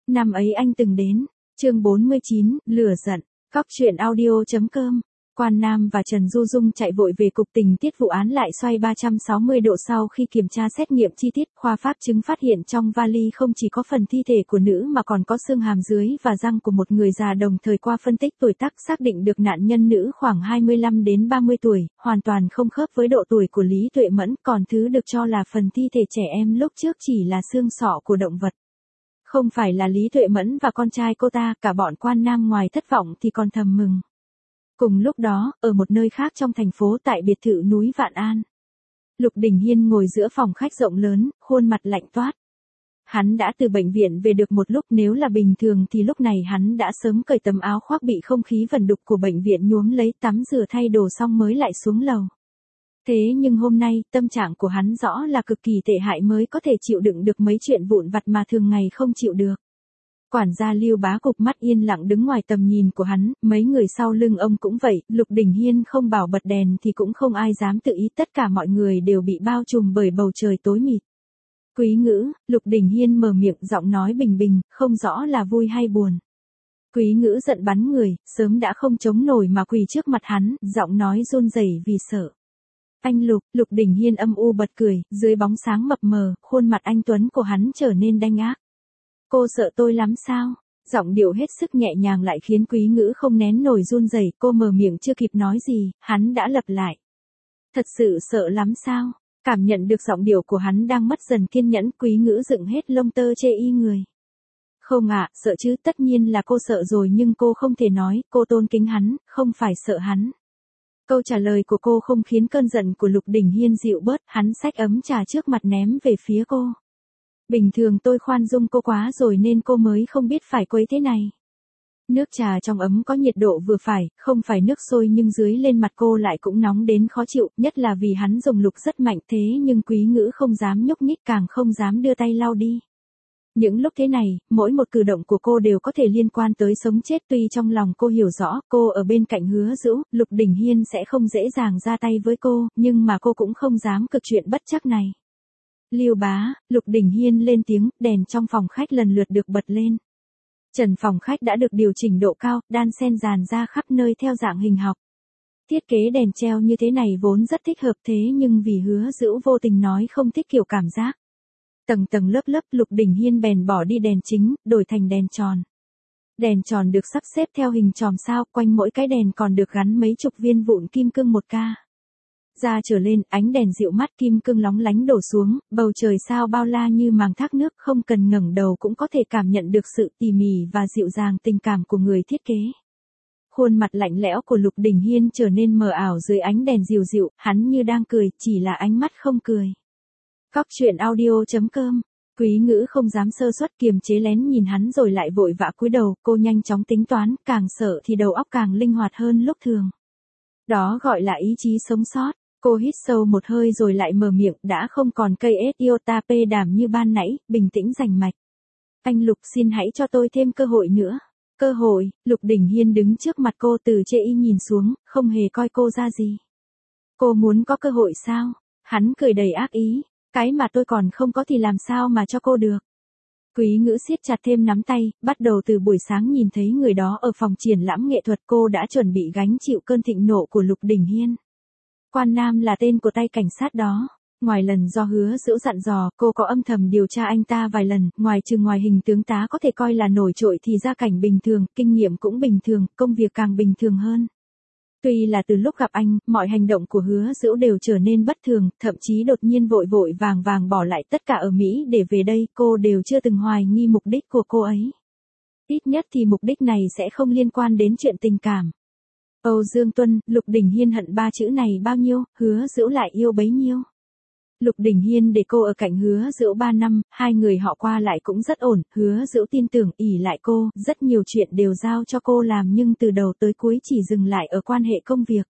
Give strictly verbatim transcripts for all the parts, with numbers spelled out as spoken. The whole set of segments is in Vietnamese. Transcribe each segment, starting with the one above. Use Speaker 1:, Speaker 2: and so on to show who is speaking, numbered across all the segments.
Speaker 1: Năm ấy anh từng đến. Chương bốn mươi chín, lửa giận. Cóc truyện audio chấm com. Quan Nam và Trần Du Dung chạy vội về cục tình tiết vụ án lại xoay ba trăm sáu mươi độ sau khi kiểm tra xét nghiệm chi tiết, khoa pháp chứng phát hiện trong vali không chỉ có phần thi thể của nữ mà còn có xương hàm dưới và răng của một người già, đồng thời qua phân tích tuổi tác xác định được nạn nhân nữ khoảng hai mươi lăm đến ba mươi tuổi, hoàn toàn không khớp với độ tuổi của Lý Tuệ Mẫn, còn thứ được cho là phần thi thể trẻ em lúc trước chỉ là xương sọ của động vật. Không phải là Lý Tuệ Mẫn và con trai cô ta, cả bọn Quan Nam ngoài thất vọng thì còn thầm mừng. Cùng lúc đó, ở một nơi khác trong thành phố tại biệt thự núi Vạn An, Lục Đình Hiên ngồi giữa phòng khách rộng lớn, khuôn mặt lạnh toát. Hắn đã từ bệnh viện về được một lúc, nếu là bình thường thì lúc này hắn đã sớm cởi tấm áo khoác bị không khí vần đục của bệnh viện nhuốm lấy, tắm rửa thay đồ xong mới lại xuống lầu. Thế nhưng hôm nay, tâm trạng của hắn rõ là cực kỳ tệ hại mới có thể chịu đựng được mấy chuyện vụn vặt mà thường ngày không chịu được. Quản gia Lưu Bá Cục mắt yên lặng đứng ngoài tầm nhìn của hắn, mấy người sau lưng ông cũng vậy, Lục Đình Hiên không bảo bật đèn thì cũng không ai dám tự ý, tất cả mọi người đều bị bao trùm bởi bầu trời tối mịt. Quý Ngữ, Lục Đình Hiên mở miệng, giọng nói bình bình, không rõ là vui hay buồn. Quý Ngữ giận bắn người, sớm đã không chống nổi mà quỳ trước mặt hắn, giọng nói run rẩy vì sợ. Anh Lục, Lục Đình Hiên âm u bật cười, dưới bóng sáng mập mờ, khuôn mặt anh tuấn của hắn trở nên đanh ác. Cô sợ tôi lắm sao? Giọng điệu hết sức nhẹ nhàng lại khiến Quý Ngữ không nén nổi run rẩy, cô mở miệng chưa kịp nói gì, hắn đã lặp lại. Thật sự sợ lắm sao? Cảm nhận được giọng điệu của hắn đang mất dần kiên nhẫn, Quý Ngữ dựng hết lông tơ chê y người. Không ạ, à, sợ chứ, tất nhiên là cô sợ rồi, nhưng cô không thể nói, cô tôn kính hắn, không phải sợ hắn. Câu trả lời của cô không khiến cơn giận của Lục Đình Hiên dịu bớt, hắn xách ấm trà trước mặt ném về phía cô. Bình thường tôi khoan dung cô quá rồi nên cô mới không biết phải quấy thế này. Nước trà trong ấm có nhiệt độ vừa phải, không phải nước sôi nhưng dưới lên mặt cô lại cũng nóng đến khó chịu, nhất là vì hắn dùng lực rất mạnh, thế nhưng Quý Ngữ không dám nhúc nhích, càng không dám đưa tay lau đi. Những lúc thế này, mỗi một cử động của cô đều có thể liên quan tới sống chết, tuy trong lòng cô hiểu rõ, cô ở bên cạnh Hứa Dữu, Lục Đình Hiên sẽ không dễ dàng ra tay với cô, nhưng mà cô cũng không dám cực chuyện bất trắc này. Lưu Bá, Lục Đình Hiên lên tiếng, đèn trong phòng khách lần lượt được bật lên. Trần phòng khách đã được điều chỉnh độ cao, đan xen dàn ra khắp nơi theo dạng hình học. Thiết kế đèn treo như thế này vốn rất thích hợp, thế nhưng vì Hứa Dữu vô tình nói không thích kiểu cảm giác tầng tầng lớp lớp, Lục Đình Hiên bèn bỏ đi đèn chính, đổi thành đèn tròn. Đèn tròn được sắp xếp theo hình chòm sao, quanh mỗi cái đèn còn được gắn mấy chục viên vụn kim cương một ca. Ra trở lên, ánh đèn dịu mắt, kim cương lóng lánh đổ xuống, bầu trời sao bao la như màng thác nước, không cần ngẩng đầu cũng có thể cảm nhận được sự tỉ mỉ và dịu dàng tình cảm của người thiết kế. Khuôn mặt lạnh lẽo của Lục Đình Hiên trở nên mờ ảo dưới ánh đèn dịu dịu, hắn như đang cười, chỉ là ánh mắt không cười. Cóc truyện audio chấm com. Quý Ngữ không dám sơ suất, kiềm chế lén nhìn hắn rồi lại vội vã cúi đầu, cô nhanh chóng tính toán, càng sợ thì đầu óc càng linh hoạt hơn lúc thường. Đó gọi là ý chí sống sót. Cô hít sâu một hơi rồi lại mở miệng, đã không còn cây Ethiopia đàm như ban nãy, bình tĩnh rành mạch. Anh Lục, xin hãy cho tôi thêm cơ hội nữa. Cơ hội? Lục Đình Hiên đứng trước mặt cô từ chê y nhìn xuống, không hề coi cô ra gì. Cô muốn có cơ hội sao? Hắn cười đầy ác ý. Cái mà tôi còn không có thì làm sao mà cho cô được. Quý Ngữ siết chặt thêm nắm tay, bắt đầu từ buổi sáng nhìn thấy người đó ở phòng triển lãm nghệ thuật, cô đã chuẩn bị gánh chịu cơn thịnh nộ của Lục Đình Hiên. Quan Nam là tên của tay cảnh sát đó. Ngoài lần do Hứa Dữu dặn dò, cô có âm thầm điều tra anh ta vài lần, ngoài trừ ngoài hình tướng tá có thể coi là nổi trội thì gia cảnh bình thường, kinh nghiệm cũng bình thường, công việc càng bình thường hơn. Tuy là từ lúc gặp anh, mọi hành động của Hứa Dữu đều trở nên bất thường, thậm chí đột nhiên vội vội vàng vàng bỏ lại tất cả ở Mỹ để về đây, cô đều chưa từng hoài nghi mục đích của cô ấy. Ít nhất thì mục đích này sẽ không liên quan đến chuyện tình cảm. Âu Dương Tuân, Lục Đình Hiên hận ba chữ này bao nhiêu, Hứa Dữu lại yêu bấy nhiêu. Lục Đình Hiên để cô ở cạnh Hứa Dữu ba năm, hai người họ qua lại cũng rất ổn, Hứa Dữu tin tưởng, ỷ lại cô, rất nhiều chuyện đều giao cho cô làm nhưng từ đầu tới cuối chỉ dừng lại ở quan hệ công việc.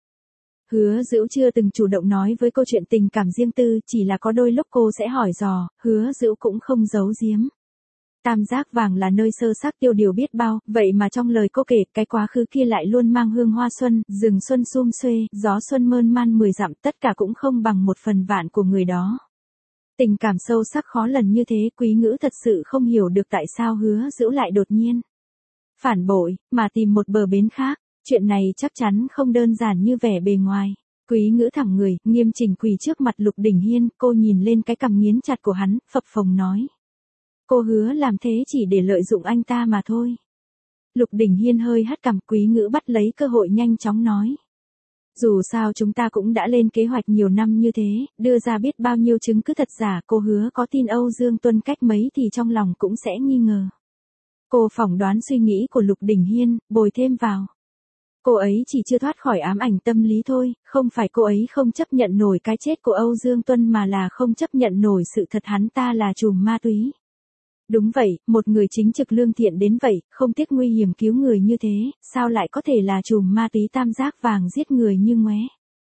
Speaker 1: Hứa Dữu chưa từng chủ động nói với cô chuyện tình cảm riêng tư, chỉ là có đôi lúc cô sẽ hỏi dò, Hứa Dữu cũng không giấu giếm. Tam Giác Vàng là nơi sơ xác tiêu điều biết bao, vậy mà trong lời cô kể, cái quá khứ kia lại luôn mang hương hoa xuân, rừng xuân sum xuê, gió xuân mơn man mười dặm, tất cả cũng không bằng một phần vạn của người đó. Tình cảm sâu sắc khó lần như thế, Quý Ngữ thật sự không hiểu được tại sao Hứa Dữu lại đột nhiên phản bội, mà tìm một bờ bến khác. Chuyện này chắc chắn không đơn giản như vẻ bề ngoài. Quý Ngữ thẳng người, nghiêm chỉnh quỳ trước mặt Lục Đình Hiên, cô nhìn lên cái cằm nghiến chặt của hắn, phập phồng nói. Cô hứa làm thế chỉ để lợi dụng anh ta mà thôi. Lục Đình Hiên hơi hất cằm, Quý Ngữ bắt lấy cơ hội nhanh chóng nói. Dù sao chúng ta cũng đã lên kế hoạch nhiều năm như thế, đưa ra biết bao nhiêu chứng cứ thật giả, cô hứa có tin Âu Dương Tuân cách mấy thì trong lòng cũng sẽ nghi ngờ. Cô phỏng đoán suy nghĩ của Lục Đình Hiên, bồi thêm vào. Cô ấy chỉ chưa thoát khỏi ám ảnh tâm lý thôi, không phải cô ấy không chấp nhận nổi cái chết của Âu Dương Tuân mà là không chấp nhận nổi sự thật hắn ta là trùm ma túy. Đúng vậy, một người chính trực lương thiện đến vậy, không tiếc nguy hiểm cứu người như thế, sao lại có thể là trùm ma túy tam giác vàng giết người như ngoé?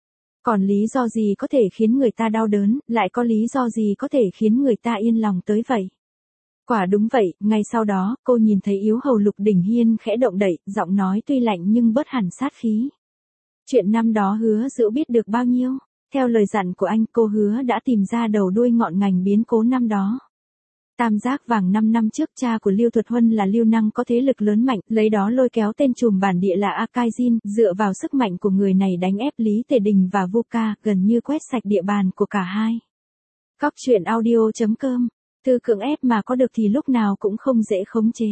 Speaker 1: Còn lý do gì có thể khiến người ta đau đớn, lại có lý do gì có thể khiến người ta yên lòng tới vậy? Quả đúng vậy, ngay sau đó, cô nhìn thấy yếu hầu Lục Đình Hiên khẽ động đậy, giọng nói tuy lạnh nhưng bớt hẳn sát khí. Chuyện năm đó Hứa Dữu biết được bao nhiêu? Theo lời dặn của anh, cô hứa đã tìm ra đầu đuôi ngọn ngành biến cố năm đó. Tam giác vàng năm năm trước, cha của Lưu Thuật Huân là Lưu Năng có thế lực lớn mạnh, lấy đó lôi kéo tên trùm bản địa là A Kai Jin, dựa vào sức mạnh của người này đánh ép Lý Tề Đình và Vu Ca, gần như quét sạch địa bàn của cả hai. Cóc truyện audio chấm com, từ cưỡng ép mà có được thì lúc nào cũng không dễ khống chế.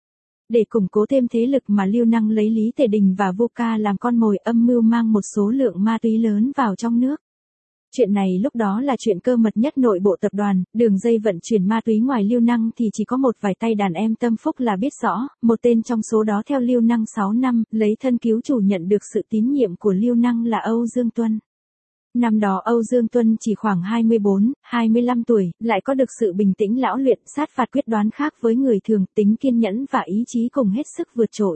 Speaker 1: Để củng cố thêm thế lực mà Lưu Năng lấy Lý Tề Đình và Vu Ca làm con mồi, âm mưu mang một số lượng ma túy lớn vào trong nước. Chuyện này lúc đó là chuyện cơ mật nhất nội bộ tập đoàn, đường dây vận chuyển ma túy ngoài Lưu Năng thì chỉ có một vài tay đàn em tâm phúc là biết rõ, một tên trong số đó theo Lưu Năng sáu năm, lấy thân cứu chủ nhận được sự tín nhiệm của Lưu Năng là Âu Dương Tuân. Năm đó Âu Dương Tuân chỉ khoảng hai mươi bốn, hai mươi lăm tuổi, lại có được sự bình tĩnh lão luyện, sát phạt quyết đoán khác với người thường, tính kiên nhẫn và ý chí cùng hết sức vượt trội.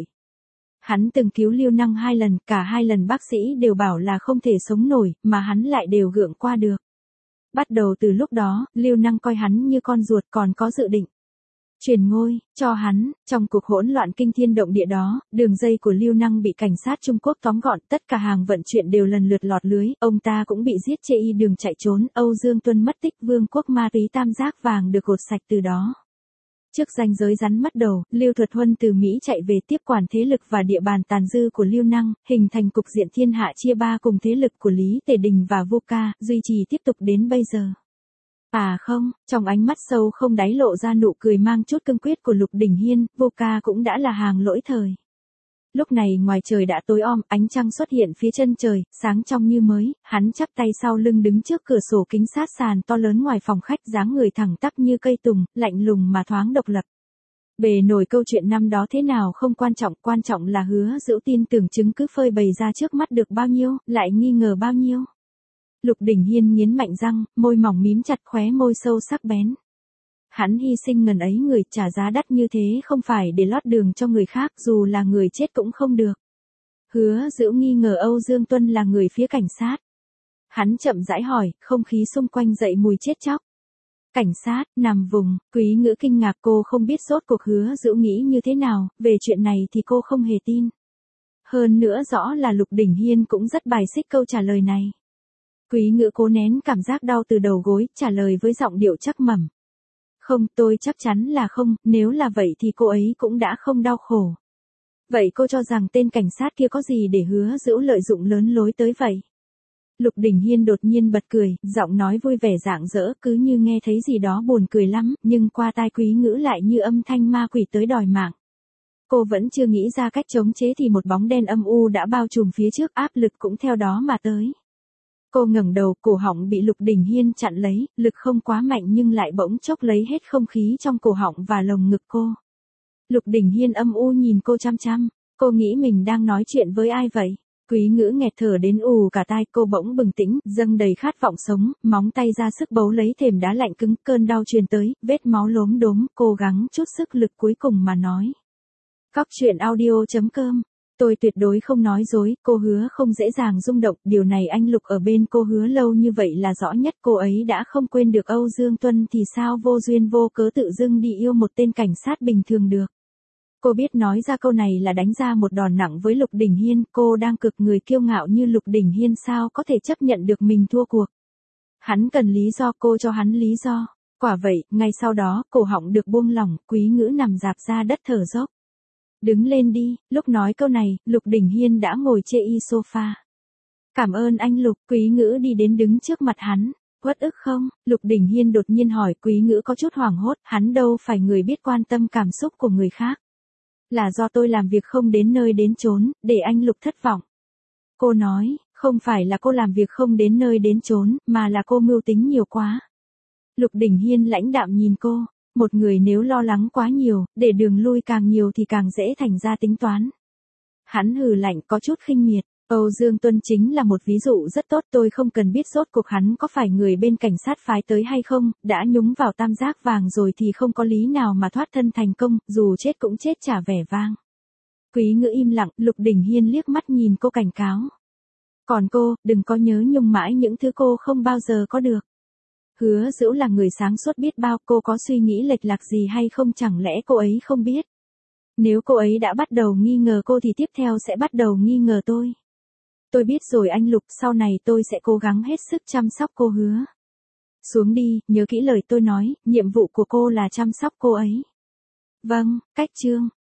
Speaker 1: Hắn từng cứu Lưu Năng hai lần, cả hai lần bác sĩ đều bảo là không thể sống nổi, mà hắn lại đều gượng qua được. Bắt đầu từ lúc đó, Lưu Năng coi hắn như con ruột, còn có dự định truyền ngôi cho hắn. Trong cuộc hỗn loạn kinh thiên động địa đó, đường dây của Lưu Năng bị cảnh sát Trung Quốc tóm gọn, tất cả hàng vận chuyển đều lần lượt lọt lưới, ông ta cũng bị giết chê y đường chạy trốn, Âu Dương Tuân mất tích, vương quốc ma túy tam giác vàng được gột sạch từ đó. Trước ranh giới rắn mất đầu, Lưu Thuật Huân từ Mỹ chạy về tiếp quản thế lực và địa bàn tàn dư của Lưu Năng, hình thành cục diện thiên hạ chia ba cùng thế lực của Lý Tề Đình và Vu Ca, duy trì tiếp tục đến bây giờ. À không, trong ánh mắt sâu không đáy lộ ra nụ cười mang chút cương quyết của Lục Đình Hiên, Vu Ca cũng đã là hàng lỗi thời. Lúc này ngoài trời đã tối om, ánh trăng xuất hiện phía chân trời, sáng trong như mới, hắn chắp tay sau lưng đứng trước cửa sổ kính sát sàn to lớn ngoài phòng khách, dáng người thẳng tắp như cây tùng, lạnh lùng mà thoáng độc lập. Bề nổi câu chuyện năm đó thế nào không quan trọng, quan trọng là Hứa Dữu tin tưởng chứng cứ phơi bày ra trước mắt được bao nhiêu, lại nghi ngờ bao nhiêu. Lục Đình Hiên nghiến mạnh răng, môi mỏng mím chặt, khóe môi sâu sắc bén. Hắn hy sinh ngần ấy người, trả giá đắt như thế không phải để lót đường cho người khác, dù là người chết cũng không được. Hứa Dữu nghi ngờ Âu Dương Tuân là người phía cảnh sát. Hắn chậm rãi hỏi, không khí xung quanh dậy mùi chết chóc. Cảnh sát, nằm vùng, Quý Ngữ kinh ngạc, cô không biết rốt cuộc Hứa Dữu nghĩ như thế nào, về chuyện này thì cô không hề tin. Hơn nữa rõ là Lục Đình Hiên cũng rất bài xích câu trả lời này. Quý Ngữ cố nén cảm giác đau từ đầu gối, trả lời với giọng điệu chắc mẩm. Không, tôi chắc chắn là không, nếu là vậy thì cô ấy cũng đã không đau khổ. Vậy cô cho rằng tên cảnh sát kia có gì để Hứa Dữu lợi dụng lớn lối tới vậy? Lục Đình Hiên đột nhiên bật cười, giọng nói vui vẻ rạng rỡ, cứ như nghe thấy gì đó buồn cười lắm, nhưng qua tai Quý Ngữ lại như âm thanh ma quỷ tới đòi mạng. Cô vẫn chưa nghĩ ra cách chống chế thì một bóng đen âm u đã bao trùm phía trước, áp lực cũng theo đó mà tới. Cô ngẩng đầu, cổ họng bị Lục Đình Hiên chặn lấy, lực không quá mạnh nhưng lại bỗng chốc lấy hết không khí trong cổ họng và lồng ngực cô. Lục Đình Hiên âm u nhìn cô chăm chăm, cô nghĩ mình đang nói chuyện với ai vậy? Quý Ngữ nghẹt thở đến ù cả tai, cô bỗng bừng tỉnh, dâng đầy khát vọng sống, móng tay ra sức bấu lấy thềm đá lạnh cứng, cơn đau truyền tới, vết máu lốm đốm, cố gắng chút sức lực cuối cùng mà nói. Cóc truyện audio chấm com, tôi tuyệt đối không nói dối, cô Hứa không dễ dàng rung động, điều này anh Lục ở bên cô Hứa lâu như vậy là rõ nhất, cô ấy đã không quên được Âu Dương Tuân thì sao vô duyên vô cớ tự dưng đi yêu một tên cảnh sát bình thường được. Cô biết nói ra câu này là đánh ra một đòn nặng với Lục Đình Hiên, cô đang cực người kiêu ngạo như Lục Đình Hiên sao có thể chấp nhận được mình thua cuộc. Hắn cần lý do, cô cho hắn lý do. Quả vậy, ngay sau đó, cổ họng được buông lỏng, Quý Ngữ nằm rạp ra đất thở dốc. Đứng lên đi, lúc nói câu này, Lục Đình Hiên đã ngồi chê y sofa. Cảm ơn anh Lục, Quý Ngữ đi đến đứng trước mặt hắn. Uất ức không? Lục Đình Hiên đột nhiên hỏi. Quý Ngữ có chút hoảng hốt, hắn đâu phải người biết quan tâm cảm xúc của người khác. Là do tôi làm việc không đến nơi đến chốn, để anh Lục thất vọng. Cô nói, không phải là cô làm việc không đến nơi đến chốn, mà là cô mưu tính nhiều quá. Lục Đình Hiên lãnh đạm nhìn cô, một người nếu lo lắng quá nhiều, để đường lui càng nhiều thì càng dễ thành ra tính toán. Hắn hừ lạnh có chút khinh miệt. Âu Dương Tuân chính là một ví dụ rất tốt, tôi không cần biết rốt cuộc hắn có phải người bên cảnh sát phái tới hay không, đã nhúng vào tam giác vàng rồi thì không có lý nào mà thoát thân thành công, dù chết cũng chết trả vẻ vang. Quý Ngữ im lặng, Lục Đình Hiên liếc mắt nhìn cô cảnh cáo. Còn cô, đừng có nhớ nhung mãi những thứ cô không bao giờ có được. Hứa Dữu là người sáng suốt biết bao, cô có suy nghĩ lệch lạc gì hay không chẳng lẽ cô ấy không biết. Nếu cô ấy đã bắt đầu nghi ngờ cô thì tiếp theo sẽ bắt đầu nghi ngờ tôi. Tôi biết rồi anh Lục, sau này tôi sẽ cố gắng hết sức chăm sóc cô hứa. Xuống đi, nhớ kỹ lời tôi nói, nhiệm vụ của cô là chăm sóc cô ấy. Vâng, cách chương.